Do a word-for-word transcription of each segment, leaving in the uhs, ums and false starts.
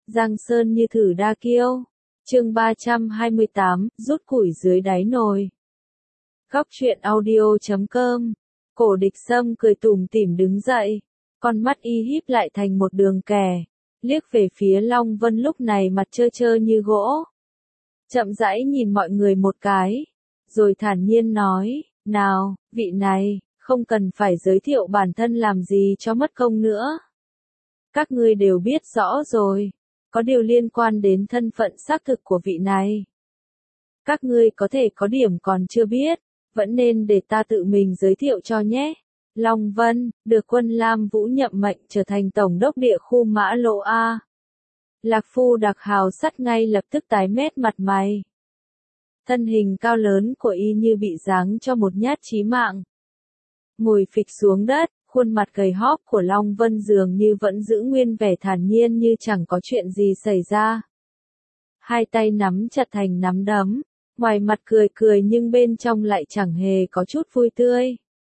Giang sơn như thử đa kiêu. Chương ba trăm hai mươi tám, rút củi dưới đáy nồi. Góc truyện audio chấm com. Cổ Địch Sâm cười tủm tỉm đứng dậy, con mắt y híp lại thành một đường kẻ, liếc về phía Long Vân lúc này mặt trơ trơ như gỗ. Chậm rãi nhìn mọi người một cái, rồi thản nhiên nói, nào, vị này, không cần phải giới thiệu bản thân làm gì cho mất công nữa. Các ngươi đều biết rõ rồi, có điều liên quan đến thân phận xác thực của vị này. Các ngươi có thể có điểm còn chưa biết, vẫn nên để ta tự mình giới thiệu cho nhé. Long Vân, được quân Lam Vũ nhậm mệnh trở thành tổng đốc địa khu Mã Lộ A. Lạc Phu Đặc Hào Sắt ngay lập tức tái mét mặt mày. Thân hình cao lớn của y như bị giáng cho một nhát chí mạng. Ngồi phịch xuống đất, khuôn mặt gầy hóp của Long Vân dường như vẫn giữ nguyên vẻ thản nhiên như chẳng có chuyện gì xảy ra. Hai tay nắm chặt thành nắm đấm, ngoài mặt cười cười nhưng bên trong lại chẳng hề có chút vui tươi.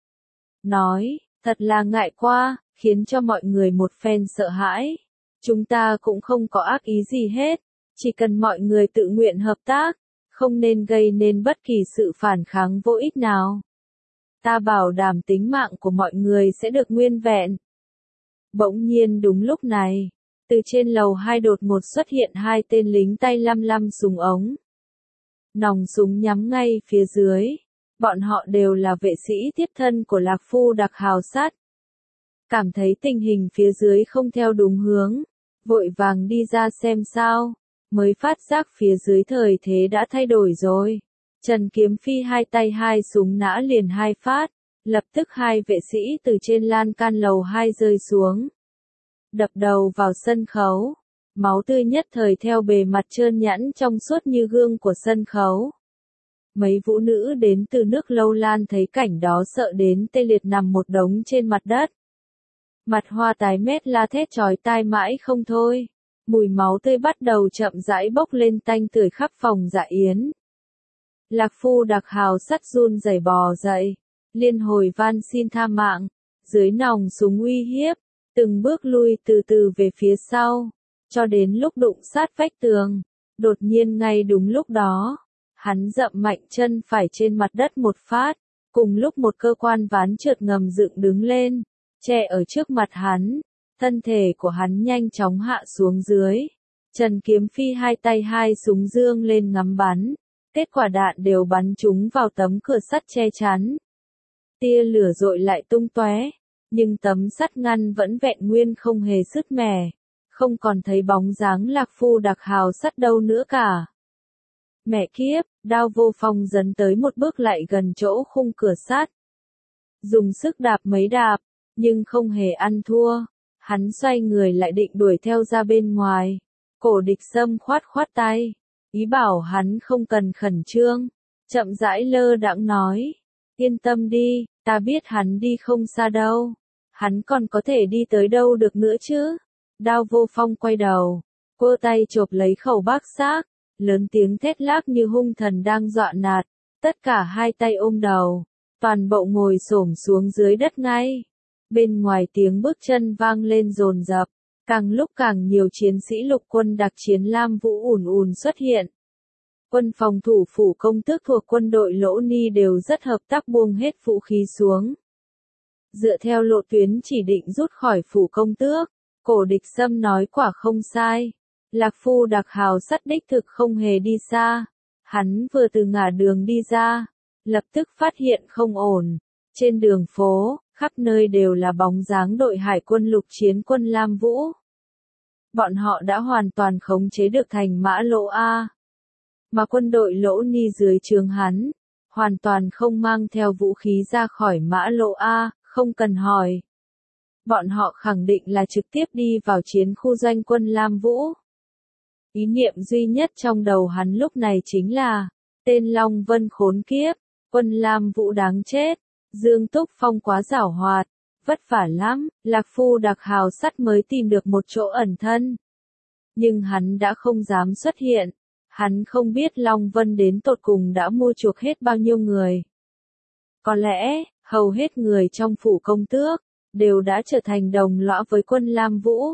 Nói, thật là ngại quá, khiến cho mọi người một phen sợ hãi. Chúng ta cũng không có ác ý gì hết, chỉ cần mọi người tự nguyện hợp tác, không nên gây nên bất kỳ sự phản kháng vô ích nào. Ta bảo đảm tính mạng của mọi người sẽ được nguyên vẹn. Bỗng nhiên đúng lúc này, từ trên lầu hai đột ngột xuất hiện hai tên lính tay lăm lăm súng ống. Nòng súng nhắm ngay phía dưới, bọn họ đều là vệ sĩ tiếp thân của Lạc Phu Đặc Hào Sắt. Cảm thấy tình hình phía dưới không theo đúng hướng, vội vàng đi ra xem sao, mới phát giác phía dưới thời thế đã thay đổi rồi. Trần Kiếm Phi hai tay hai súng nã liền hai phát, lập tức hai vệ sĩ từ trên lan can lầu hai rơi xuống. Đập đầu vào sân khấu, máu tươi nhất thời theo bề mặt trơn nhẵn trong suốt như gương của sân khấu. Mấy vũ nữ đến từ nước Lâu Lan thấy cảnh đó sợ đến tê liệt nằm một đống trên mặt đất. Mặt hoa tái mét la thét chói tai mãi không thôi, mùi máu tươi bắt đầu chậm rãi bốc lên tanh tưởi khắp phòng dạ yến. Lạc Phu Đặc Hào Sắt run rẩy bò dậy, liên hồi van xin tha mạng, dưới nòng súng uy hiếp, từng bước lui từ từ về phía sau, cho đến lúc đụng sát vách tường. Đột nhiên ngay đúng lúc đó, hắn dậm mạnh chân phải trên mặt đất một phát, cùng lúc một cơ quan ván trượt ngầm dựng đứng lên, che ở trước mặt hắn, thân thể của hắn nhanh chóng hạ xuống dưới. Trần Kiếm Phi hai tay hai súng dương lên ngắm bắn. Kết quả đạn đều bắn trúng vào tấm cửa sắt che chắn. Tia lửa dội lại tung tóe, nhưng tấm sắt ngăn vẫn vẹn nguyên không hề sứt mẻ, không còn thấy bóng dáng Lạc Phu Đặc Hào Sắt đâu nữa cả. Mẹ kiếp, Đao Vô Phong dấn tới một bước lại gần chỗ khung cửa sắt. Dùng sức đạp mấy đạp, nhưng không hề ăn thua. Hắn xoay người lại định đuổi theo ra bên ngoài. Cổ Địch Sâm khoát khoát tay, ý bảo hắn không cần khẩn trương, chậm rãi lơ đãng nói, yên tâm đi, ta biết hắn đi không xa đâu, hắn còn có thể đi tới đâu được nữa chứ. Đao Vô Phong quay đầu, cô tay chộp lấy khẩu bác xác, lớn tiếng thét lác như hung thần đang dọa nạt, tất cả hai tay ôm đầu, toàn bộ ngồi xổm xuống dưới đất ngay. Bên ngoài tiếng bước chân vang lên dồn dập. Càng lúc càng nhiều chiến sĩ lục quân đặc chiến Lam Vũ ùn ùn xuất hiện. Quân phòng thủ phủ công tước thuộc quân đội Lỗ Ni đều rất hợp tác buông hết vũ khí xuống. Dựa theo lộ tuyến chỉ định rút khỏi phủ công tước, Cổ Địch Sâm nói quả không sai. Lạc Phu Đặc Hào Sắt đích thực không hề đi xa. Hắn vừa từ ngả đường đi ra, lập tức phát hiện không ổn. Trên đường phố, khắp nơi đều là bóng dáng đội hải quân lục chiến quân Lam Vũ. Bọn họ đã hoàn toàn khống chế được thành Mã Lộ A. Mà quân đội Lỗ Ni dưới trướng hắn, hoàn toàn không mang theo vũ khí ra khỏi Mã Lộ A, không cần hỏi. Bọn họ khẳng định là trực tiếp đi vào chiến khu doanh quân Lam Vũ. Ý niệm duy nhất trong đầu hắn lúc này chính là, tên Long Vân khốn kiếp, quân Lam Vũ đáng chết. Dương Túc Phong quá giảo hoạt, vất vả lắm, Lạc Phu Đặc Hào Sắt mới tìm được một chỗ ẩn thân. Nhưng hắn đã không dám xuất hiện, hắn không biết Long Vân đến tột cùng đã mua chuộc hết bao nhiêu người. Có lẽ, hầu hết người trong phủ công tước, đều đã trở thành đồng lõa với quân Lam Vũ,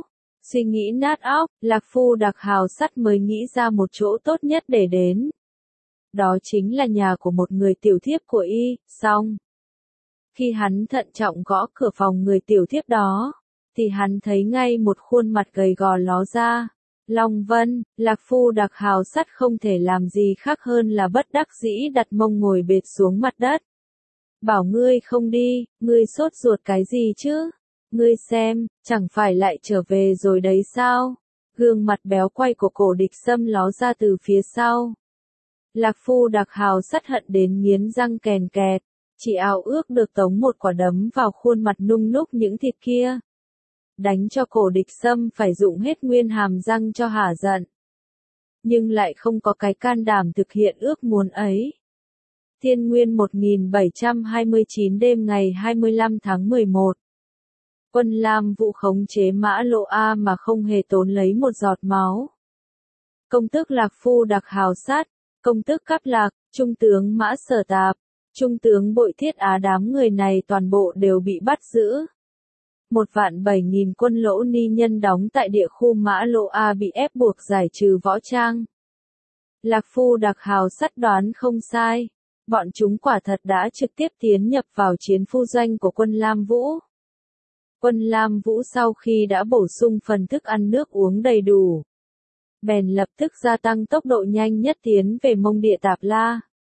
Suy nghĩ nát óc, Lạc Phu Đặc hào sắt mới nghĩ ra một chỗ tốt nhất để đến. Đó chính là nhà của một người tiểu thiếp của y, xong. Khi hắn thận trọng gõ cửa phòng người tiểu thiếp đó, thì hắn thấy ngay một khuôn mặt gầy gò ló ra. Long Vân, Lạc Phu Đặc hào sắt không thể làm gì khác hơn là bất đắc dĩ đặt mông ngồi bệt xuống mặt đất. Bảo ngươi không đi, ngươi sốt ruột cái gì chứ? Ngươi xem, chẳng phải lại trở về rồi đấy sao? Gương mặt béo quay của Cổ Địch Sâm ló ra từ phía sau. Lạc Phu Đặc hào sắt hận đến nghiến răng kèn kẹt, chỉ ao ước được tống một quả đấm vào khuôn mặt nung núc những thịt kia. Đánh cho Cổ Địch Sâm phải dụng hết nguyên hàm răng cho hả giận. Nhưng lại không có cái can đảm thực hiện ước muốn ấy. Thiên Nguyên một nghìn bảy trăm hai mươi chín đêm ngày hai mươi lăm tháng mười một. Quân Lam Vũ khống chế Mã Lộ A mà không hề tốn lấy một giọt máu. Công tước Lạc Phu Đặc hào sát, công tước Cáp Lạc, trung tướng Mã Sở Tạp, trung tướng Bội Thiết Á đám người này toàn bộ đều bị bắt giữ. Một vạn bảy nghìn quân Lỗ Ni nhân đóng tại địa khu Mã Lộ A bị ép buộc giải trừ võ trang. Lạc Phu Đặc hào sắt đoán không sai. Bọn chúng quả thật đã trực tiếp tiến nhập vào chiến phu doanh của quân Lam Vũ. Quân Lam Vũ sau khi đã bổ sung phần thức ăn nước uống đầy đủ, bèn lập tức gia tăng tốc độ nhanh nhất tiến về Mông Địa Tạp La.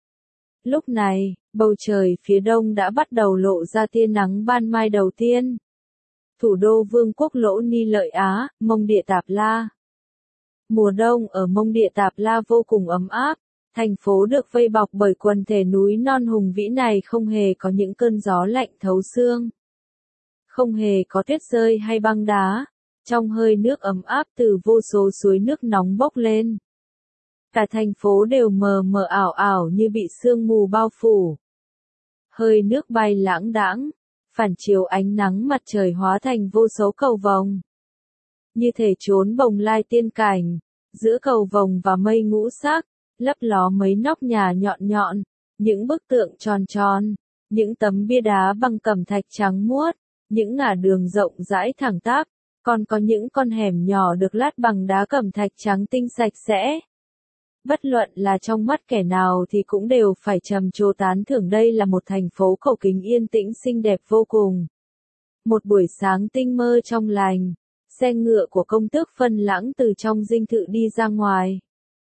Lúc này, bầu trời phía đông đã bắt đầu lộ ra tia nắng ban mai đầu tiên. Thủ đô Vương quốc Lỗ Ni Lợi Á, Mông Địa Tạp La. Mùa đông ở Mông Địa Tạp La vô cùng ấm áp. Thành phố được vây bọc bởi quần thể núi non hùng vĩ này không hề có những cơn gió lạnh thấu xương. Không hề có tuyết rơi hay băng đá. Trong hơi nước ấm áp từ vô số suối nước nóng bốc lên. Cả thành phố đều mờ mờ ảo ảo như bị sương mù bao phủ. Hơi nước bay lãng đãng, phản chiếu ánh nắng mặt trời hóa thành vô số cầu vồng. Như thể trốn bồng lai tiên cảnh, giữa cầu vồng và mây ngũ sắc. Lấp ló mấy nóc nhà nhọn nhọn, những bức tượng tròn tròn, những tấm bia đá bằng cẩm thạch trắng muốt, những ngả đường rộng rãi thẳng tắp, còn có những con hẻm nhỏ được lát bằng đá cẩm thạch trắng tinh sạch sẽ. Bất luận là trong mắt kẻ nào thì cũng đều phải trầm trồ tán thưởng đây là một thành phố cổ kính yên tĩnh xinh đẹp vô cùng. Một buổi sáng tinh mơ trong lành, xe ngựa của công tước Phân Lãng từ trong dinh thự đi ra ngoài.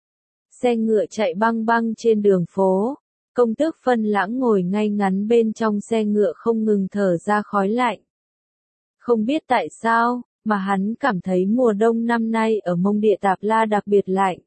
Xe ngựa chạy băng băng trên đường phố, công tước Phân Lãng ngồi ngay ngắn bên trong xe ngựa không ngừng thở ra khói lạnh. Không biết tại sao, mà hắn cảm thấy mùa đông năm nay ở Mông Địa Tạp La đặc biệt lạnh.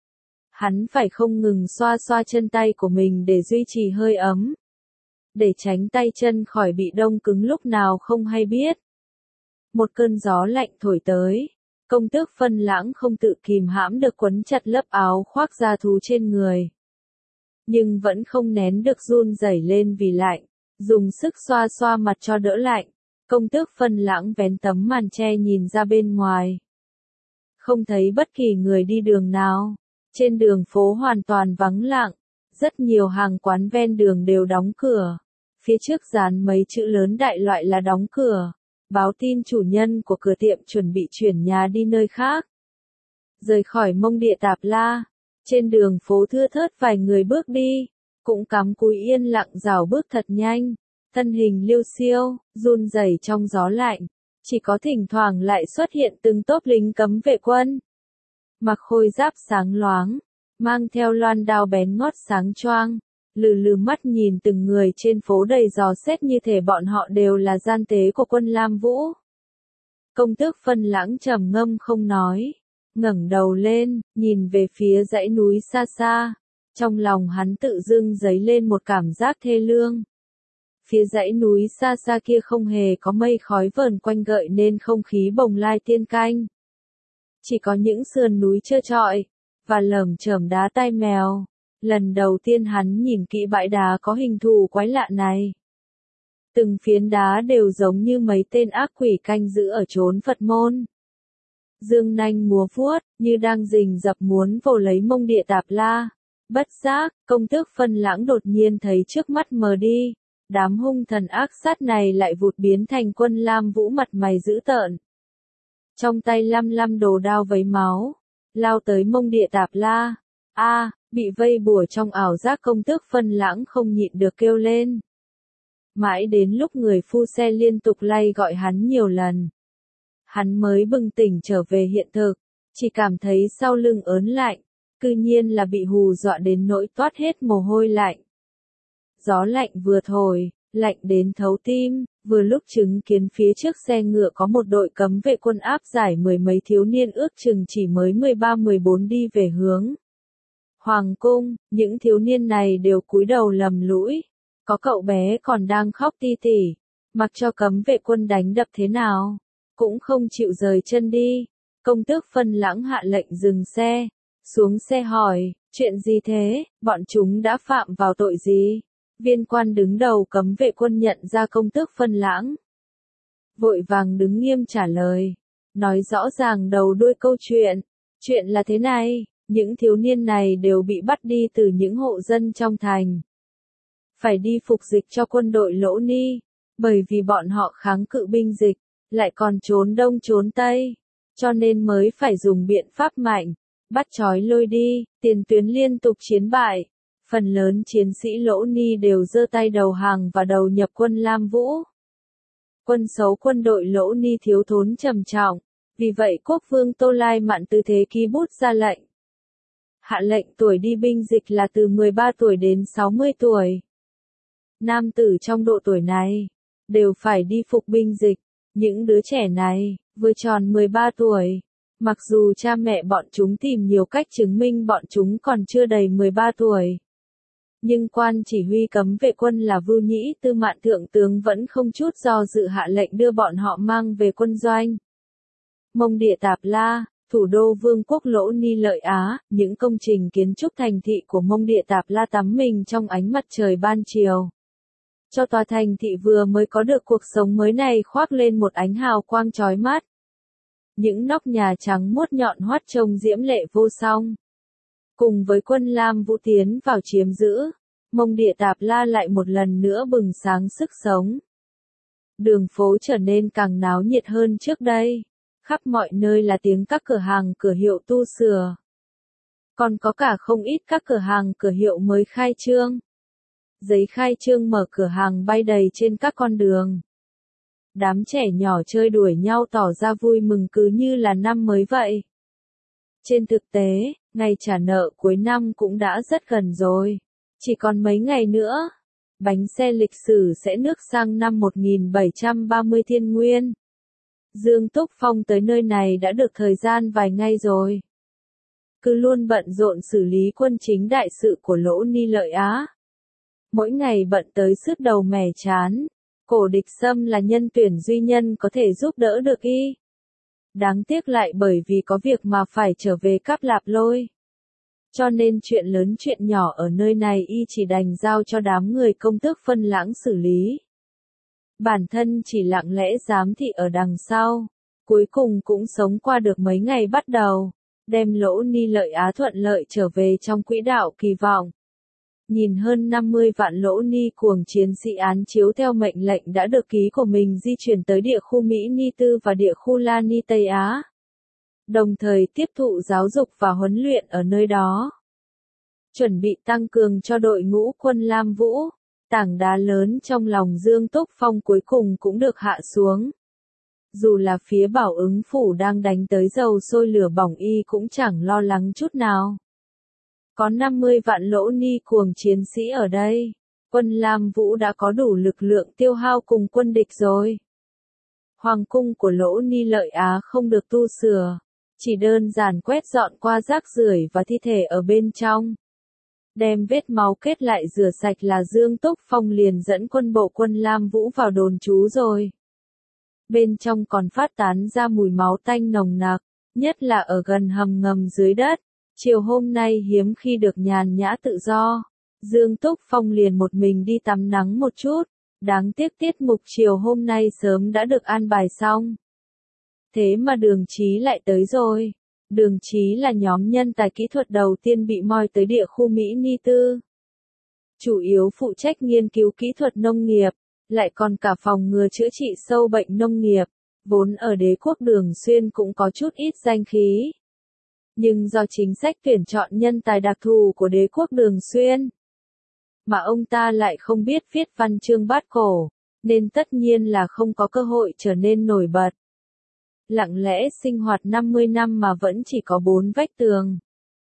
Hắn phải không ngừng xoa xoa chân tay của mình để duy trì hơi ấm. Để tránh tay chân khỏi bị đông cứng lúc nào không hay biết. Một cơn gió lạnh thổi tới. Công tước Phân Lãng không tự kìm hãm được quấn chặt lớp áo khoác da thú trên người. Nhưng vẫn không nén được run rẩy lên vì lạnh, dùng sức xoa xoa mặt cho đỡ lạnh. Công tước Phân Lãng vén tấm màn che nhìn ra bên ngoài. Không thấy bất kỳ người đi đường nào. Trên đường phố hoàn toàn vắng lặng. Rất nhiều hàng quán ven đường đều đóng cửa. Phía trước dán mấy chữ lớn đại loại là đóng cửa. Báo tin chủ nhân của cửa tiệm chuẩn bị chuyển nhà đi nơi khác. Rời khỏi Mông Địa Tạp La, trên đường phố thưa thớt vài người bước đi, cũng cắm cúi yên lặng rảo bước thật nhanh, thân hình liêu xiêu, run rẩy trong gió lạnh, chỉ có thỉnh thoảng lại xuất hiện từng tốp lính cấm vệ quân. Mặc khôi giáp sáng loáng, mang theo loan đao bén ngót sáng choang, lừ lừ mắt nhìn từng người trên phố đầy dò xét như thể bọn họ đều là gian tế của quân Lam Vũ. Công tước Phân Lãng trầm ngâm không nói, ngẩng đầu lên, nhìn về phía dãy núi xa xa, trong lòng hắn tự dưng dấy lên một cảm giác thê lương. Phía dãy núi xa xa kia không hề có mây khói vờn quanh gợi nên không khí bồng lai tiên canh. Chỉ có những sườn núi trơ trọi, và lởm chởm đá tai mèo. Lần đầu tiên hắn nhìn kỹ bãi đá có hình thù quái lạ này. Từng phiến đá đều giống như mấy tên ác quỷ canh giữ ở chốn Phật môn. Dương nanh múa vuốt, như đang rình rập muốn vồ lấy Mông Địa Tạp La. Bất giác, công tước Phân Lãng đột nhiên thấy trước mắt mờ đi. Đám hung thần ác sát này lại vụt biến thành quân Lam Vũ mặt mày dữ tợn. trong tay lăm lăm đồ đao vấy máu, lao tới Mông Địa Tạp La. A, bị vây bùa trong ảo giác công tước Phân Lãng không nhịn được kêu lên. Mãi đến lúc người phu xe liên tục lay gọi hắn nhiều lần, hắn mới bừng tỉnh trở về hiện thực, chỉ cảm thấy sau lưng ớn lạnh, cư nhiên là bị hù dọa đến nỗi toát hết mồ hôi lạnh. Gió lạnh vừa thổi, lạnh đến thấu tim, vừa lúc chứng kiến phía trước xe ngựa có một đội cấm vệ quân áp giải mười mấy thiếu niên ước chừng chỉ mới mười ba mười bốn đi về hướng Hoàng cung. Những thiếu niên này đều cúi đầu lầm lũi, có cậu bé còn đang khóc ti tỉ, mặc cho cấm vệ quân đánh đập thế nào, cũng không chịu rời chân đi. Công tước Phân Lãng hạ lệnh dừng xe, xuống xe hỏi, chuyện gì thế, bọn chúng đã phạm vào tội gì? Viên quan đứng đầu cấm vệ quân nhận ra công tước Phân Lãng, vội vàng đứng nghiêm trả lời, nói rõ ràng đầu đuôi câu chuyện. Chuyện là thế này, những thiếu niên này đều bị bắt đi từ những hộ dân trong thành, phải đi phục dịch cho quân đội Lỗ Ni, bởi vì bọn họ kháng cự binh dịch, lại còn trốn đông trốn tây, cho nên mới phải dùng biện pháp mạnh, bắt trói lôi đi. Tiền tuyến liên tục chiến bại, phần lớn chiến sĩ Lỗ Ni đều giơ tay đầu hàng và đầu nhập quân Lam Vũ. Quân số quân đội Lỗ Ni thiếu thốn trầm trọng, vì vậy quốc vương Tô Lai Mạn Tư Thế ký bút ra lệnh. Hạ lệnh tuổi đi binh dịch là từ mười ba tuổi đến sáu mươi tuổi. Nam tử trong độ tuổi này đều phải đi phục binh dịch. Những đứa trẻ này vừa tròn mười ba tuổi, mặc dù cha mẹ bọn chúng tìm nhiều cách chứng minh bọn chúng còn chưa đầy mười ba tuổi, nhưng quan chỉ huy cấm vệ quân là Vưu Nhĩ Tư Mạn thượng tướng vẫn không chút do dự hạ lệnh đưa bọn họ mang về quân doanh. Mông Địa Tạp La, thủ đô vương quốc Lỗ Ni Lợi Á, những công trình kiến trúc thành thị của Mông Địa Tạp La tắm mình trong ánh mặt trời ban chiều, cho tòa thành thị vừa mới có được cuộc sống mới này khoác lên một ánh hào quang chói mắt. Những nóc nhà trắng muốt nhọn hoắt trông diễm lệ vô song. Cùng với quân Lam Vũ tiến vào chiếm giữ, Mông Địa Tạp La lại một lần nữa bừng sáng sức sống. Đường phố trở nên càng náo nhiệt hơn trước đây, khắp mọi nơi là tiếng các cửa hàng cửa hiệu tu sửa. Còn có cả không ít các cửa hàng cửa hiệu mới khai trương. Giấy khai trương mở cửa hàng bay đầy trên các con đường. Đám trẻ nhỏ chơi đuổi nhau tỏ ra vui mừng cứ như là năm mới vậy. Trên thực tế, ngày trả nợ cuối năm cũng đã rất gần rồi. Chỉ còn mấy ngày nữa, bánh xe lịch sử sẽ nước sang năm một nghìn bảy trăm ba mươi Thiên Nguyên. Dương Túc Phong tới nơi này đã được thời gian vài ngày rồi. Cứ luôn bận rộn xử lý quân chính đại sự của Lỗ Ni Lợi Á. Mỗi ngày bận tới sứt đầu mẻ chán. Cổ Địch Sâm là nhân tuyển duy nhân có thể giúp đỡ được y. Đáng tiếc lại bởi vì có việc mà phải trở về Cáp Lạp Lôi. Cho nên chuyện lớn chuyện nhỏ ở nơi này y chỉ đành giao cho đám người công tước Phân Lãng xử lý. Bản thân chỉ lặng lẽ giám thị ở đằng sau. Cuối cùng cũng sống qua được mấy ngày bắt đầu, đem Lỗ Ni Lợi Á thuận lợi trở về trong quỹ đạo kỳ vọng. Nhìn hơn năm mươi vạn Lỗ Ni cuồng chiến sĩ án chiếu theo mệnh lệnh đã được ký của mình di chuyển tới địa khu Mỹ Ni Tư và địa khu La Ni Tây Á. Đồng thời tiếp thụ giáo dục và huấn luyện ở nơi đó. Chuẩn bị tăng cường cho đội ngũ quân Lam Vũ, tảng đá lớn trong lòng Dương Túc Phong cuối cùng cũng được hạ xuống. Dù là phía Bảo Ứng Phủ đang đánh tới dầu sôi lửa bỏng y cũng chẳng lo lắng chút nào. Có năm mươi vạn Lỗ Ni cuồng chiến sĩ ở đây, quân Lam Vũ đã có đủ lực lượng tiêu hao cùng quân địch rồi. Hoàng cung của Lỗ Ni Lợi Á không được tu sửa, chỉ đơn giản quét dọn qua rác rưởi và thi thể ở bên trong. Đem vết máu kết lại rửa sạch là Dương Túc Phong liền dẫn quân bộ quân Lam Vũ vào đồn trú rồi. Bên trong còn phát tán ra mùi máu tanh nồng nặc, nhất là ở gần hầm ngầm dưới đất. Chiều hôm nay hiếm khi được nhàn nhã tự do, Dương Túc Phong liền một mình đi tắm nắng một chút, đáng tiếc tiết mục chiều hôm nay sớm đã được an bài xong. Thế mà Đường Chí lại tới rồi. Đường Chí là nhóm nhân tài kỹ thuật đầu tiên bị moi tới địa khu Mỹ Ni Tư. Chủ yếu phụ trách nghiên cứu kỹ thuật nông nghiệp, lại còn cả phòng ngừa chữa trị sâu bệnh nông nghiệp. vốn ở đế quốc Đường Xuyên cũng có chút ít danh khí. Nhưng do chính sách tuyển chọn nhân tài đặc thù của đế quốc Đường Xuyên, mà ông ta lại không biết viết văn chương bát cổ, nên tất nhiên là không có cơ hội trở nên nổi bật. Lặng lẽ sinh hoạt năm mươi năm mà vẫn chỉ có bốn vách tường.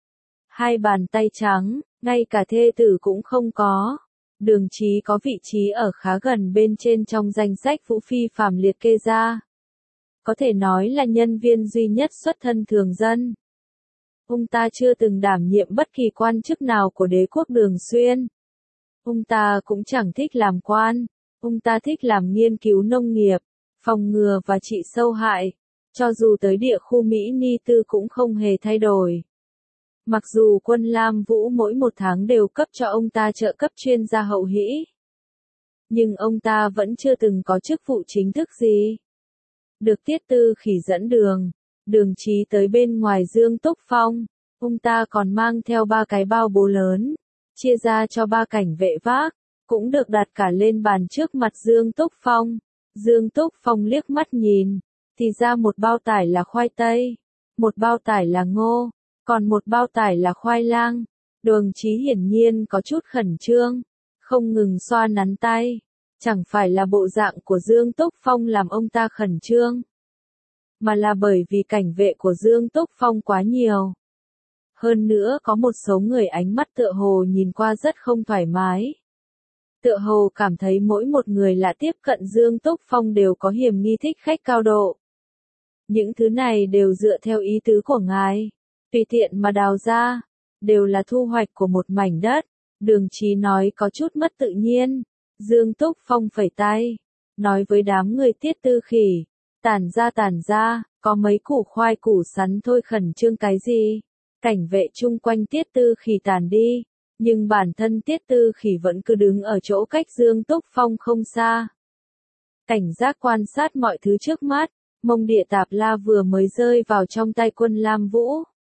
Hai bàn tay trắng, ngay cả thê tử cũng không có. Đường Chí có vị trí ở khá gần bên trên trong danh sách Vũ Phi phàm liệt kê ra. Có thể nói là nhân viên duy nhất xuất thân thường dân. Ông ta chưa từng đảm nhiệm bất kỳ quan chức nào của đế quốc Đường Xuyên. Ông ta cũng chẳng thích làm quan. Ông ta thích làm nghiên cứu nông nghiệp, phòng ngừa và trị sâu hại. Cho dù tới địa khu Mỹ Ni Tư cũng không hề thay đổi. Mặc dù quân Lam Vũ mỗi một tháng đều cấp cho ông ta trợ cấp chuyên gia hậu hĩ. Nhưng ông ta vẫn chưa từng có chức vụ chính thức gì. Được Tiết Tư Khỉ dẫn đường, Đường Chí tới bên ngoài Dương Túc Phong. Ông ta còn mang theo ba cái bao bố lớn, chia ra cho ba cảnh vệ vác, cũng được đặt cả lên bàn trước mặt Dương Túc Phong. Dương Túc Phong liếc mắt nhìn, thì ra một bao tải là khoai tây, một bao tải là ngô, còn một bao tải là khoai lang. Đường Chí hiển nhiên có chút khẩn trương, không ngừng xoa nắn tay. Chẳng phải là bộ dạng của Dương Túc Phong làm ông ta khẩn trương, mà là bởi vì cảnh vệ của Dương Túc Phong quá nhiều. Hơn nữa có một số người ánh mắt tựa hồ nhìn qua rất không thoải mái. Tựa hồ cảm thấy mỗi một người lạ tiếp cận Dương Túc Phong đều có hiểm nghi thích khách cao độ. Những thứ này đều dựa theo ý tứ của ngài, tùy tiện mà đào ra, đều là thu hoạch của một mảnh đất. Đường Chí nói có chút mất tự nhiên. Dương Túc Phong phẩy tay, nói với đám người Tiết Tư Khỉ, tản ra tản ra, có mấy củ khoai củ sắn thôi, khẩn trương cái gì. Cảnh vệ chung quanh Tiết Tư Khỉ tản đi, nhưng bản thân Tiết Tư Khỉ vẫn cứ đứng ở chỗ cách Dương Túc Phong không xa. Cảnh giác quan sát mọi thứ trước mắt. Mông Địa Tạp La vừa mới rơi vào trong tay quân Lam Vũ.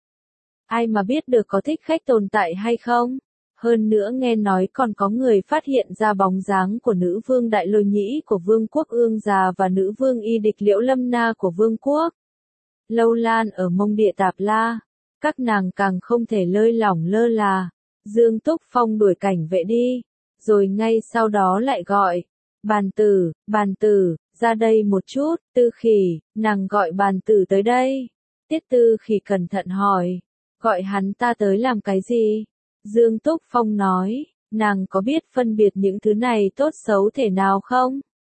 Ai mà biết được có thích khách tồn tại hay không? Hơn nữa nghe nói còn có người phát hiện ra bóng dáng của nữ vương Đại Lôi Nhĩ của vương quốc Ương Già và nữ vương Y Địch Liễu Lâm Na của vương quốc Lâu Lan ở Mông Địa Tạp La. Các nàng càng không thể lơi lỏng lơ là. Dương Túc Phong đuổi cảnh vệ đi, rồi ngay sau đó lại gọi, bàn tử, bàn tử, ra đây một chút. Tư Khỉ, nàng gọi bàn tử tới đây. Tiết Tư Khỉ cẩn thận hỏi, gọi hắn ta tới làm cái gì? Dương Túc Phong nói, nàng có biết phân biệt những thứ này tốt xấu thể nào không?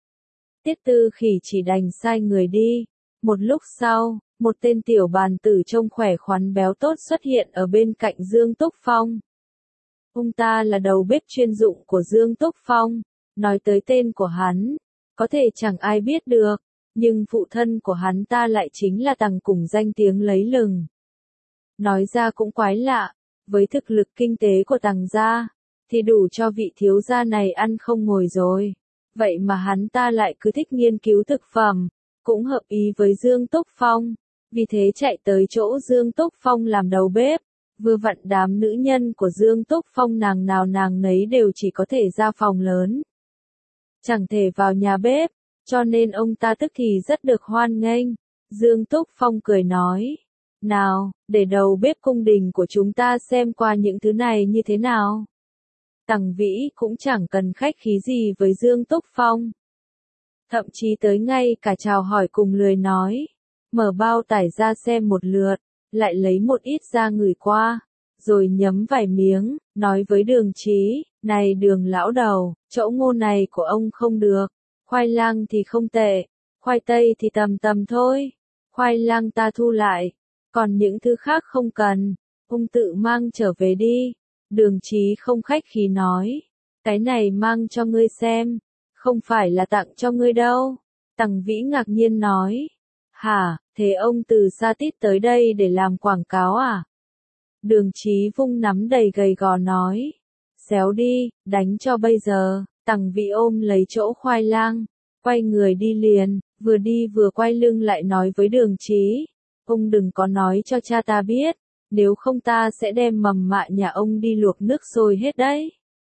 Tiết Tư Khỉ chỉ đành sai người đi. Một lúc sau, một tên tiểu bàn tử trông khỏe khoắn béo tốt xuất hiện ở bên cạnh Dương Túc Phong. Ông ta là đầu bếp chuyên dụng của Dương Túc Phong. Nói tới tên của hắn, có thể chẳng ai biết được, nhưng phụ thân của hắn ta lại chính là Tằng cùng danh tiếng lấy lừng. Nói ra cũng quái lạ, với thực lực kinh tế của Tằng gia, thì đủ cho vị thiếu gia này ăn không ngồi rồi. Vậy mà hắn ta lại cứ thích nghiên cứu thực phẩm, cũng hợp ý với Dương Túc Phong, vì thế chạy tới chỗ Dương Túc Phong làm đầu bếp. Vừa vặn đám nữ nhân của Dương Túc Phong nàng nào nàng nấy đều chỉ có thể ra phòng lớn, chẳng thể vào nhà bếp, cho nên ông ta tức thì rất được hoan nghênh. Dương Túc Phong cười nói, nào, để đầu bếp cung đình của chúng ta xem qua những thứ này như thế nào. Tằng Vĩ cũng chẳng cần khách khí gì với Dương Túc Phong, thậm chí tới ngay cả chào hỏi cùng lười nói, mở bao tải ra xem một lượt, lại lấy một ít ra ngửi qua, rồi nhấm vài miếng, nói với Đường Chí, này Đường lão đầu, chỗ ngô này của ông không được, khoai lang thì không tệ, khoai tây thì tầm tầm thôi, khoai lang ta thu lại, còn những thứ khác không cần, ông tự mang trở về đi. Đường Chí không khách khí nói, cái này mang cho ngươi xem, không phải là tặng cho ngươi đâu. Tằng Vĩ ngạc nhiên nói, hả, thế ông từ xa tít tới đây để làm quảng cáo à? Đường Chí vung nắm đầy gầy gò nói, xéo đi, đánh cho bây giờ. Tằng Vĩ ôm lấy chỗ khoai lang, quay người đi liền, vừa đi vừa quay lưng lại nói với Đường Chí, ông đừng có nói cho cha ta biết, nếu không ta sẽ đem mầm mạ nhà ông đi luộc nước sôi hết đấy.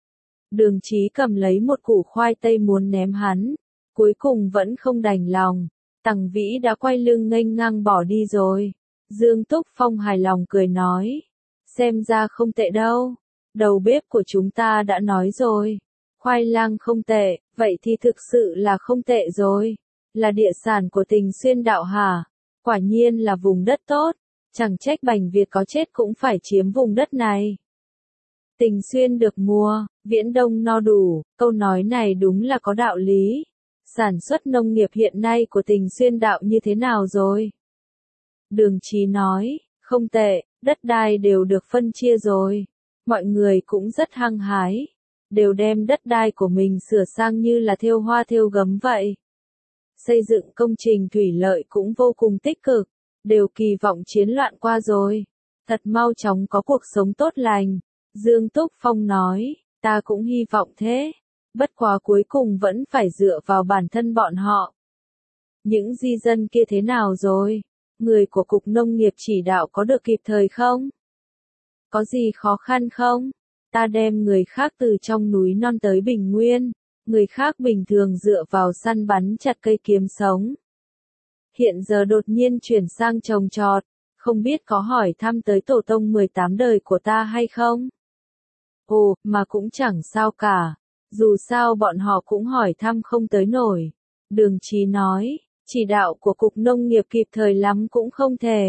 Đường Chí cầm lấy một củ khoai tây muốn ném hắn, cuối cùng vẫn không đành lòng, Tằng Vĩ đã quay lưng nghênh ngang bỏ đi rồi. Dương Túc Phong hài lòng cười nói. Xem ra không tệ đâu. Đầu bếp của chúng ta đã nói rồi. Khoai lang không tệ, vậy thì thực sự là không tệ rồi. Là địa sản của Tình Xuyên đạo hả? Quả nhiên là vùng đất tốt. Chẳng trách Bành Việt có chết cũng phải chiếm vùng đất này. Tình Xuyên được mùa, Viễn Đông no đủ, câu nói này đúng là có đạo lý. Sản xuất nông nghiệp hiện nay của Tình Xuyên đạo như thế nào rồi? Đường Chí nói, không tệ, đất đai đều được phân chia rồi. Mọi người cũng rất hăng hái. Đều đem đất đai của mình sửa sang như là thêu hoa thêu gấm vậy. Xây dựng công trình thủy lợi cũng vô cùng tích cực. Đều kỳ vọng chiến loạn qua rồi. Thật mau chóng có cuộc sống tốt lành. Dương Túc Phong nói, ta cũng hy vọng thế. Bất quá cuối cùng vẫn phải dựa vào bản thân bọn họ. Những di dân kia thế nào rồi? Người của Cục Nông nghiệp chỉ đạo có được kịp thời không? Có gì khó khăn không? Ta đem người khác từ trong núi non tới Bình Nguyên. Người khác bình thường dựa vào săn bắn chặt cây kiếm sống. Hiện giờ đột nhiên chuyển sang trồng trọt. Không biết có hỏi thăm tới tổ tông mười tám đời của ta hay không? Ồ, mà cũng chẳng sao cả. Dù sao bọn họ cũng hỏi thăm không tới nổi. Đường Chí nói, chỉ đạo của Cục Nông nghiệp kịp thời lắm cũng không thể.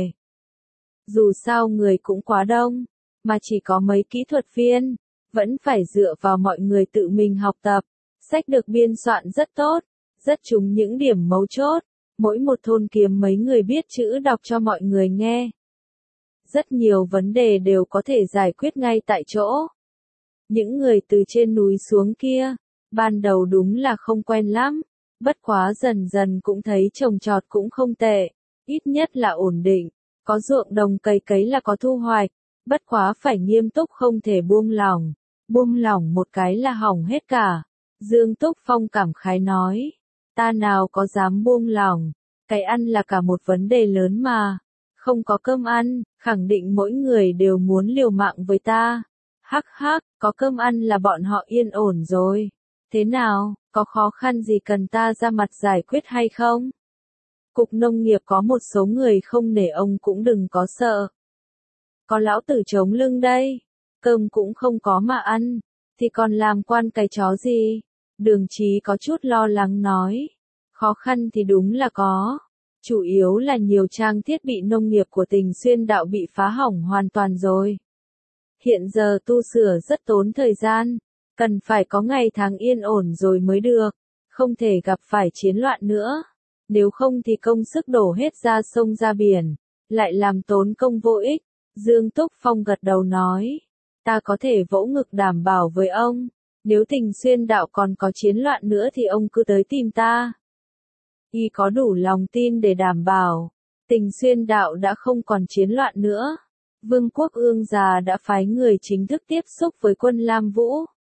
Dù sao người cũng quá đông, mà chỉ có mấy kỹ thuật viên, vẫn phải dựa vào mọi người tự mình học tập. Sách được biên soạn rất tốt, rất trúng những điểm mấu chốt. Mỗi một thôn kiếm mấy người biết chữ đọc cho mọi người nghe. Rất nhiều vấn đề đều có thể giải quyết ngay tại chỗ. Những người từ trên núi xuống kia, ban đầu đúng là không quen lắm, bất quá dần dần cũng thấy trồng trọt cũng không tệ, ít nhất là ổn định, có ruộng đồng cày cấy là có thu hoạch, bất quá phải nghiêm túc không thể buông lỏng, buông lỏng một cái là hỏng hết cả. Dương Túc Phong cảm khái nói, ta nào có dám buông lỏng, cái ăn là cả một vấn đề lớn mà, không có cơm ăn, khẳng định mỗi người đều muốn liều mạng với ta. Hắc hắc, có cơm ăn là bọn họ yên ổn rồi. Thế nào, có khó khăn gì cần ta ra mặt giải quyết hay không? Cục Nông nghiệp có một số người không nể ông cũng đừng có sợ. Có lão tử chống lưng đây, cơm cũng không có mà ăn, thì còn làm quan cái chó gì? Đường Chí có chút lo lắng nói. Khó khăn thì đúng là có. Chủ yếu là nhiều trang thiết bị nông nghiệp của Tình Xuyên đạo bị phá hỏng hoàn toàn rồi. Hiện giờ tu sửa rất tốn thời gian, cần phải có ngày tháng yên ổn rồi mới được, không thể gặp phải chiến loạn nữa. Nếu không thì công sức đổ hết ra sông ra biển, lại làm tốn công vô ích. Dương Túc Phong gật đầu nói, ta có thể vỗ ngực đảm bảo với ông, nếu Tình Xuyên đạo còn có chiến loạn nữa thì ông cứ tới tìm ta. Y có đủ lòng tin để đảm bảo, Tình Xuyên đạo đã không còn chiến loạn nữa. Vương quốc Ương Già đã phái người chính thức tiếp xúc với quân Lam Vũ.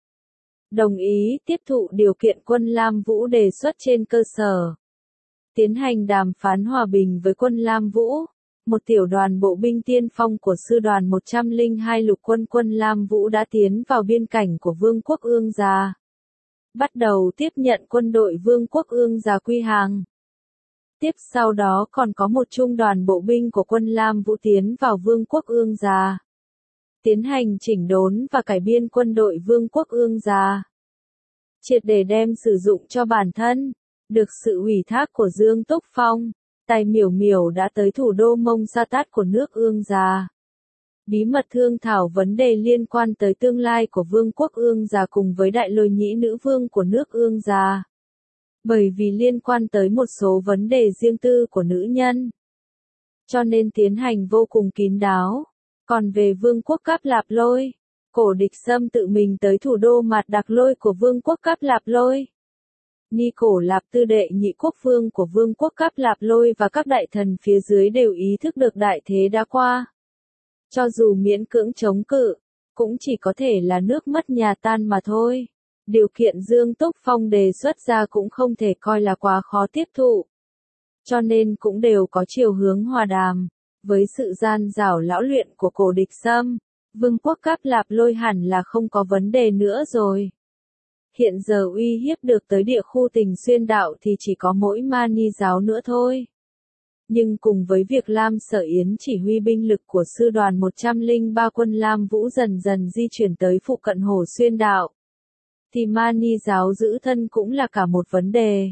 Đồng ý tiếp thụ điều kiện quân Lam Vũ đề xuất trên cơ sở. Tiến hành đàm phán hòa bình với quân Lam Vũ. Một tiểu đoàn bộ binh tiên phong của sư đoàn một trăm lẻ hai lục quân quân Lam Vũ đã tiến vào biên cảnh của Vương quốc Ương Già. Bắt đầu tiếp nhận quân đội Vương quốc Ương Già quy hàng. Tiếp sau đó còn có một trung đoàn bộ binh của quân Lam Vũ tiến vào Vương quốc Ương Già. Tiến hành chỉnh đốn và cải biên quân đội Vương quốc Ương Già. Triệt để đem sử dụng cho bản thân. Được sự ủy thác của Dương Túc Phong, Tài Miểu Miểu đã tới thủ đô Mông Sa Tát của nước Ương Già. Bí mật thương thảo vấn đề liên quan tới tương lai của Vương quốc Ương Già cùng với Đại Lôi Nhĩ nữ vương của nước Ương Già. Bởi vì liên quan tới một số vấn đề riêng tư của nữ nhân, cho nên tiến hành vô cùng kín đáo. Còn về Vương quốc Cáp Lạp Lôi, Cổ Địch Sâm tự mình tới thủ đô Mạt Đạc Lôi của Vương quốc Cáp Lạp Lôi. Ni Cổ Lạp Tư đệ nhị quốc vương của Vương quốc Cáp Lạp Lôi và các đại thần phía dưới đều ý thức được đại thế đã qua. Cho dù miễn cưỡng chống cự, cũng chỉ có thể là nước mất nhà tan mà thôi. Điều kiện Dương Túc Phong đề xuất ra cũng không thể coi là quá khó tiếp thụ. Cho nên cũng đều có chiều hướng hòa đàm. Với sự gian dảo lão luyện của Cổ Địch Sâm, Vương quốc Cáp Lạp Lôi hẳn là không có vấn đề nữa rồi. Hiện giờ uy hiếp được tới địa khu Tình Xuyên đạo thì chỉ có mỗi Mani giáo nữa thôi. Nhưng cùng với việc Lam Sở Yến chỉ huy binh lực của sư đoàn một trăm lẻ ba quân Lam Vũ dần dần di chuyển tới phụ cận Hồ Xuyên đạo, thì Mani giáo giữ thân cũng là cả một vấn đề.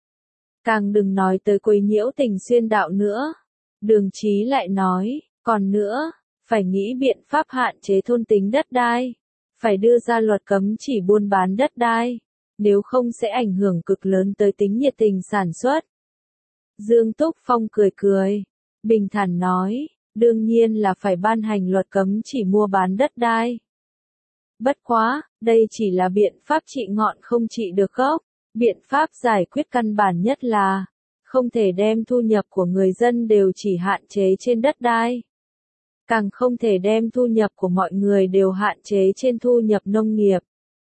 Càng đừng nói tới quấy nhiễu Tình Xuyên đạo nữa. Đường Chí lại nói, còn nữa, phải nghĩ biện pháp hạn chế thôn tính đất đai, phải đưa ra luật cấm chỉ buôn bán đất đai, nếu không sẽ ảnh hưởng cực lớn tới tính nhiệt tình sản xuất. Dương Túc Phong cười cười, bình thản nói, đương nhiên là phải ban hành luật cấm chỉ mua bán đất đai. Bất quá, đây chỉ là biện pháp trị ngọn không trị được gốc, biện pháp giải quyết căn bản nhất là, không thể đem thu nhập của người dân đều chỉ hạn chế trên đất đai. Càng không thể đem thu nhập của mọi người đều hạn chế trên thu nhập nông nghiệp.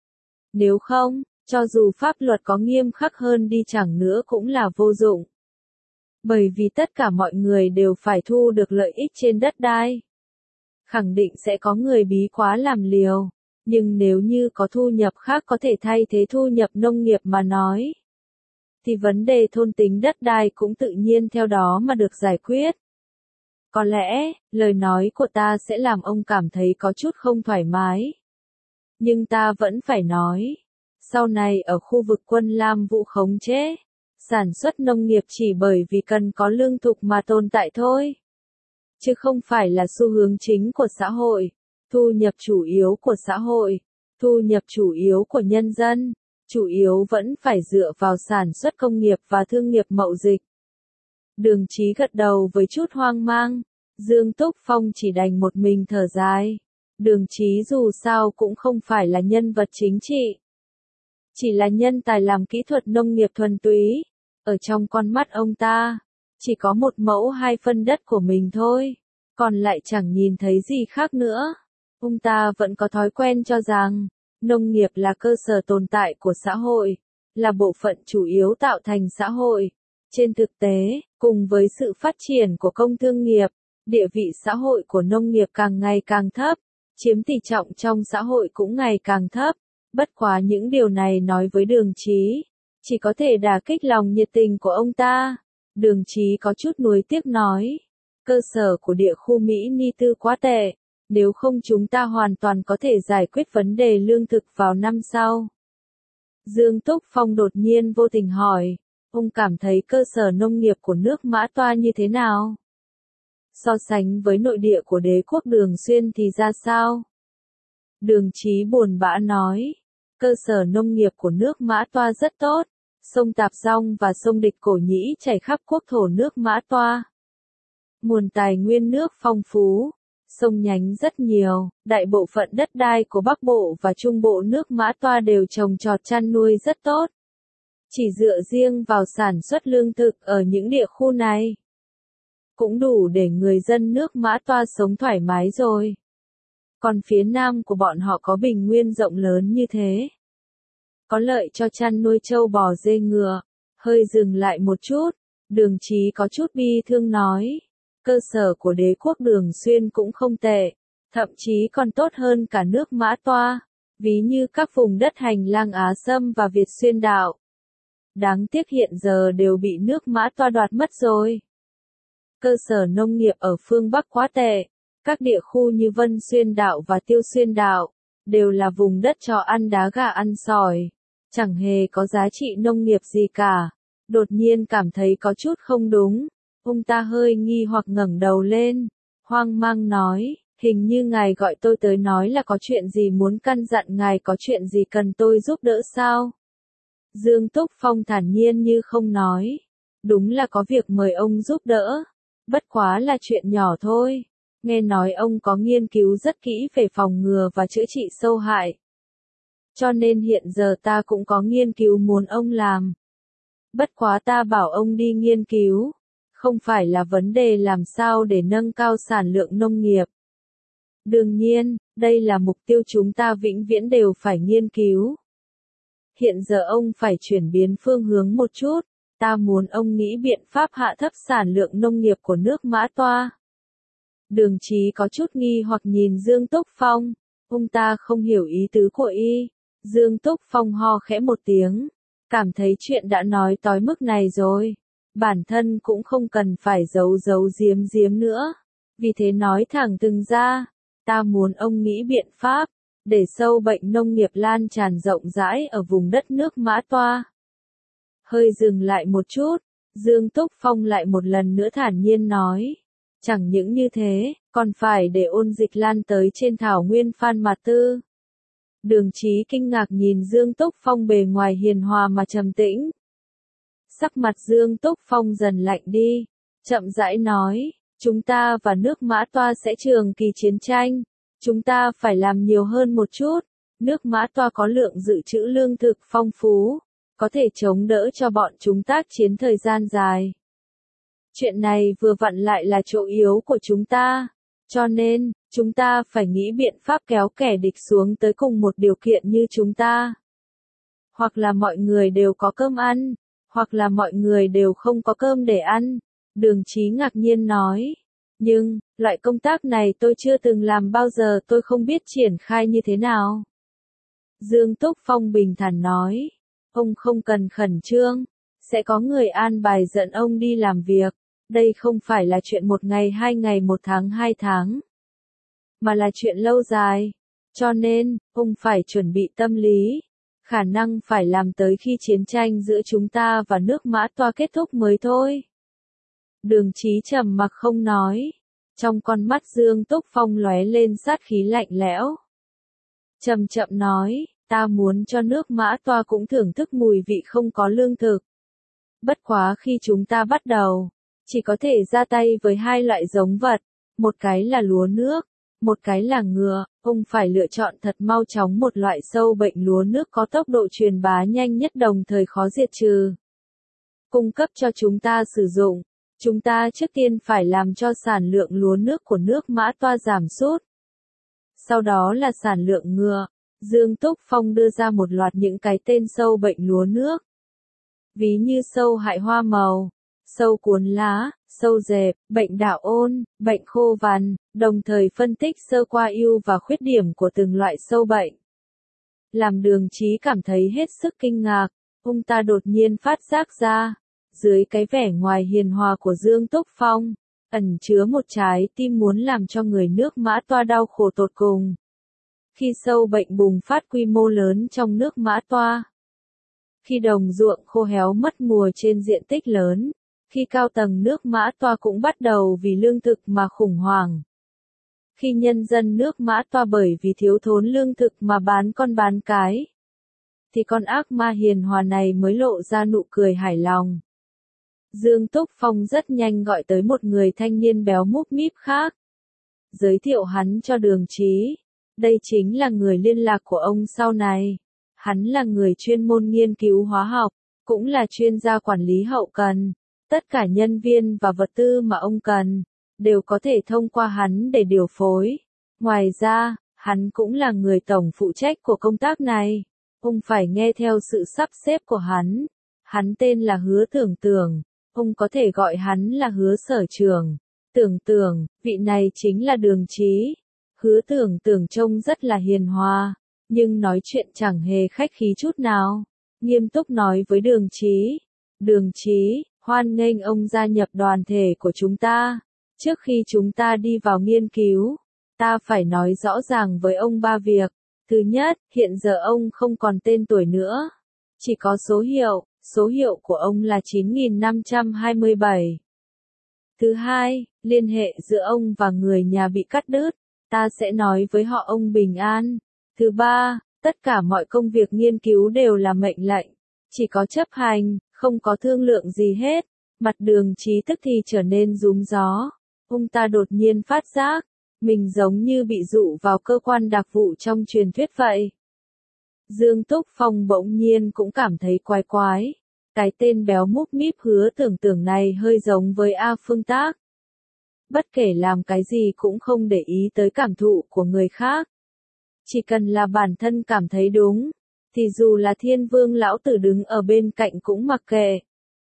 Nếu không, cho dù pháp luật có nghiêm khắc hơn đi chẳng nữa cũng là vô dụng. Bởi vì tất cả mọi người đều phải thu được lợi ích trên đất đai. Khẳng định sẽ có người bí quá làm liều, nhưng nếu như có thu nhập khác có thể thay thế thu nhập nông nghiệp mà nói, thì vấn đề thôn tính đất đai cũng tự nhiên theo đó mà được giải quyết. Có lẽ, lời nói của ta sẽ làm ông cảm thấy có chút không thoải mái. Nhưng ta vẫn phải nói, sau này ở khu vực quân Lam Vũ khống chế, sản xuất nông nghiệp chỉ bởi vì cần có lương thực mà tồn tại thôi. Chứ không phải là xu hướng chính của xã hội, thu nhập chủ yếu của xã hội, thu nhập chủ yếu của nhân dân, chủ yếu vẫn phải dựa vào sản xuất công nghiệp và thương nghiệp mậu dịch. Đường Chí gật đầu với chút hoang mang, Dương Túc Phong chỉ đành một mình thở dài. Đường Chí dù sao cũng không phải là nhân vật chính trị, chỉ là nhân tài làm kỹ thuật nông nghiệp thuần túy. Ở trong con mắt ông ta, chỉ có một mẫu hai phân đất của mình thôi, còn lại chẳng nhìn thấy gì khác nữa. Ông ta vẫn có thói quen cho rằng, nông nghiệp là cơ sở tồn tại của xã hội, là bộ phận chủ yếu tạo thành xã hội. Trên thực tế, cùng với sự phát triển của công thương nghiệp, địa vị xã hội của nông nghiệp càng ngày càng thấp, chiếm tỷ trọng trong xã hội cũng ngày càng thấp. Bất quá những điều này nói với Đường Chí, chỉ có thể đả kích lòng nhiệt tình của ông ta. Đường Chí có chút nuối tiếc nói, cơ sở của địa khu Mỹ Ni Tư quá tệ, nếu không chúng ta hoàn toàn có thể giải quyết vấn đề lương thực vào năm sau. Dương Túc Phong đột nhiên vô tình hỏi, ông cảm thấy cơ sở nông nghiệp của nước Mã Toa như thế nào? So sánh với nội địa của đế quốc Đường Xuyên thì ra sao? Đường Chí buồn bã nói, cơ sở nông nghiệp của nước Mã Toa rất tốt, sông Tạp Dong và sông Địch Cổ Nhĩ chảy khắp quốc thổ nước Mã Toa. Nguồn tài nguyên nước phong phú, sông nhánh rất nhiều, đại bộ phận đất đai của Bắc Bộ và Trung Bộ nước Mã Toa đều trồng trọt chăn nuôi rất tốt. Chỉ dựa riêng vào sản xuất lương thực ở những địa khu này, cũng đủ để người dân nước Mã Toa sống thoải mái rồi. Còn phía nam của bọn họ có bình nguyên rộng lớn như thế, có lợi cho chăn nuôi trâu bò dê ngựa. Hơi dừng lại một chút, Đường Chí có chút bi thương nói, cơ sở của đế quốc Đường Xuyên cũng không tệ, thậm chí còn tốt hơn cả nước Mã Toa, ví như các vùng đất hành lang Á Sâm và Việt Xuyên đạo. Đáng tiếc hiện giờ đều bị nước Mã Toa đoạt mất rồi. Cơ sở nông nghiệp ở phương Bắc quá tệ, các địa khu như Vân Xuyên đạo và Tiêu Xuyên đạo, đều là vùng đất cho ăn đá gà ăn sỏi, chẳng hề có giá trị nông nghiệp gì cả. Đột nhiên cảm thấy có chút không đúng, ông ta hơi nghi hoặc ngẩng đầu lên, hoang mang nói, hình như ngài gọi tôi tới nói là có chuyện gì muốn căn dặn ngài, có chuyện gì cần tôi giúp đỡ sao? Dương Túc Phong thản nhiên như không nói, đúng là có việc mời ông giúp đỡ, bất quá là chuyện nhỏ thôi. Nghe nói ông có nghiên cứu rất kỹ về phòng ngừa và chữa trị sâu hại, cho nên hiện giờ ta cũng có nghiên cứu muốn ông làm. Bất quá ta bảo ông đi nghiên cứu, không phải là vấn đề làm sao để nâng cao sản lượng nông nghiệp. Đương nhiên, đây là mục tiêu chúng ta vĩnh viễn đều phải nghiên cứu. Hiện giờ ông phải chuyển biến phương hướng một chút, ta muốn ông nghĩ biện pháp hạ thấp sản lượng nông nghiệp của nước Mã Toa. Đường Chí có chút nghi hoặc nhìn Dương Túc Phong, ông ta không hiểu ý tứ của y. Dương Túc Phong ho khẽ một tiếng, cảm thấy chuyện đã nói tới mức này rồi. Bản thân cũng không cần phải giấu giấu giếm giếm nữa. Vì thế nói thẳng từng ra, ta muốn ông nghĩ biện pháp, để sâu bệnh nông nghiệp lan tràn rộng rãi ở vùng đất nước Mã Toa. Hơi dừng lại một chút, Dương Túc Phong lại một lần nữa thản nhiên nói. Chẳng những như thế, còn phải để ôn dịch lan tới trên thảo nguyên Phan Mạt Tư. Đường Chí kinh ngạc nhìn Dương Túc Phong bề ngoài hiền hòa mà trầm tĩnh. Sắc mặt Dương Túc Phong dần lạnh đi, chậm rãi nói, chúng ta và nước Mã Toa sẽ trường kỳ chiến tranh, chúng ta phải làm nhiều hơn một chút, nước Mã Toa có lượng dự trữ lương thực phong phú, có thể chống đỡ cho bọn chúng tác chiến thời gian dài. Chuyện này vừa vặn lại là chỗ yếu của chúng ta, cho nên, chúng ta phải nghĩ biện pháp kéo kẻ địch xuống tới cùng một điều kiện như chúng ta. Hoặc là mọi người đều có cơm ăn, hoặc là mọi người đều không có cơm để ăn. Đường Chí ngạc nhiên nói. Nhưng, loại công tác này tôi chưa từng làm bao giờ, tôi không biết triển khai như thế nào. Dương Túc Phong bình thản nói. Ông không cần khẩn trương, sẽ có người an bài dẫn ông đi làm việc. Đây không phải là chuyện một ngày hai ngày một tháng hai tháng, mà là chuyện lâu dài. Cho nên, ông phải chuẩn bị tâm lý. Khả năng phải làm tới khi chiến tranh giữa chúng ta và nước Mã Toa kết thúc mới thôi. Đường Chí trầm mặc không nói. Trong con mắt Dương Túc Phong lóe lên sát khí lạnh lẽo. Chậm chậm nói, ta muốn cho nước Mã Toa cũng thưởng thức mùi vị không có lương thực. Bất quá khi chúng ta bắt đầu, chỉ có thể ra tay với hai loại giống vật, một cái là lúa nước, một cái là ngựa, ông phải lựa chọn thật mau chóng một loại sâu bệnh lúa nước có tốc độ truyền bá nhanh nhất đồng thời khó diệt trừ. Cung cấp cho chúng ta sử dụng, chúng ta trước tiên phải làm cho sản lượng lúa nước của nước Mã Toa giảm sút. Sau đó là sản lượng ngựa. Dương Túc Phong đưa ra một loạt những cái tên sâu bệnh lúa nước. Ví như sâu hại hoa màu, sâu cuốn lá, sâu dẹp, bệnh đạo ôn, bệnh khô vằn, đồng thời phân tích sơ qua ưu và khuyết điểm của từng loại sâu bệnh. Làm Đường Chí cảm thấy hết sức kinh ngạc, ông ta đột nhiên phát giác ra, dưới cái vẻ ngoài hiền hòa của Dương Túc Phong, ẩn chứa một trái tim muốn làm cho người nước Mã Toa đau khổ tột cùng. Khi sâu bệnh bùng phát quy mô lớn trong nước Mã Toa, khi đồng ruộng khô héo mất mùa trên diện tích lớn, khi cao tầng nước Mã Toa cũng bắt đầu vì lương thực mà khủng hoảng. Khi nhân dân nước Mã Toa bởi vì thiếu thốn lương thực mà bán con bán cái, thì con ác ma hiền hòa này mới lộ ra nụ cười hài lòng. Dương Túc Phong rất nhanh gọi tới một người thanh niên béo múp míp khác. Giới thiệu hắn cho Đường Chí. Đây chính là người liên lạc của ông sau này. Hắn là người chuyên môn nghiên cứu hóa học, cũng là chuyên gia quản lý hậu cần. Tất cả nhân viên và vật tư mà ông cần, đều có thể thông qua hắn để điều phối. Ngoài ra, hắn cũng là người tổng phụ trách của công tác này. Ông phải nghe theo sự sắp xếp của hắn. Hắn tên là Hứa Tưởng Tưởng. Ông có thể gọi hắn là Hứa Sở Trường. Tưởng Tưởng, vị này chính là Đường Chí. Hứa Tưởng Tưởng trông rất là hiền hòa, nhưng nói chuyện chẳng hề khách khí chút nào. Nghiêm túc nói với Đường Chí. Đường Chí, hoan nghênh ông gia nhập đoàn thể của chúng ta. Trước khi chúng ta đi vào nghiên cứu, ta phải nói rõ ràng với ông ba việc. Thứ nhất, hiện giờ ông không còn tên tuổi nữa. Chỉ có số hiệu, số hiệu của ông là chín nghìn năm trăm hai mươi bảy. Thứ hai, liên hệ giữa ông và người nhà bị cắt đứt. Ta sẽ nói với họ ông bình an. Thứ ba, tất cả mọi công việc nghiên cứu đều là mệnh lệnh. Chỉ có chấp hành, không có thương lượng gì hết. Mặt Đường Chí tức thì trở nên rúm gió. Ông ta đột nhiên phát giác, mình giống như bị dụ vào cơ quan đặc vụ trong truyền thuyết vậy. Dương Túc Phong bỗng nhiên cũng cảm thấy quái quái. Cái tên béo múp míp Hứa Tưởng Tưởng này hơi giống với A Phương Tác. Bất kể làm cái gì cũng không để ý tới cảm thụ của người khác. Chỉ cần là bản thân cảm thấy đúng, thì dù là Thiên Vương lão tử đứng ở bên cạnh cũng mặc kệ.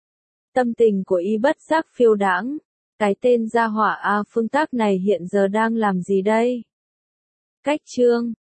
Tâm tình của y bất giác phiêu đãng. Cái tên gia hỏa A Phương Tác này hiện giờ đang làm gì đây? Cách chương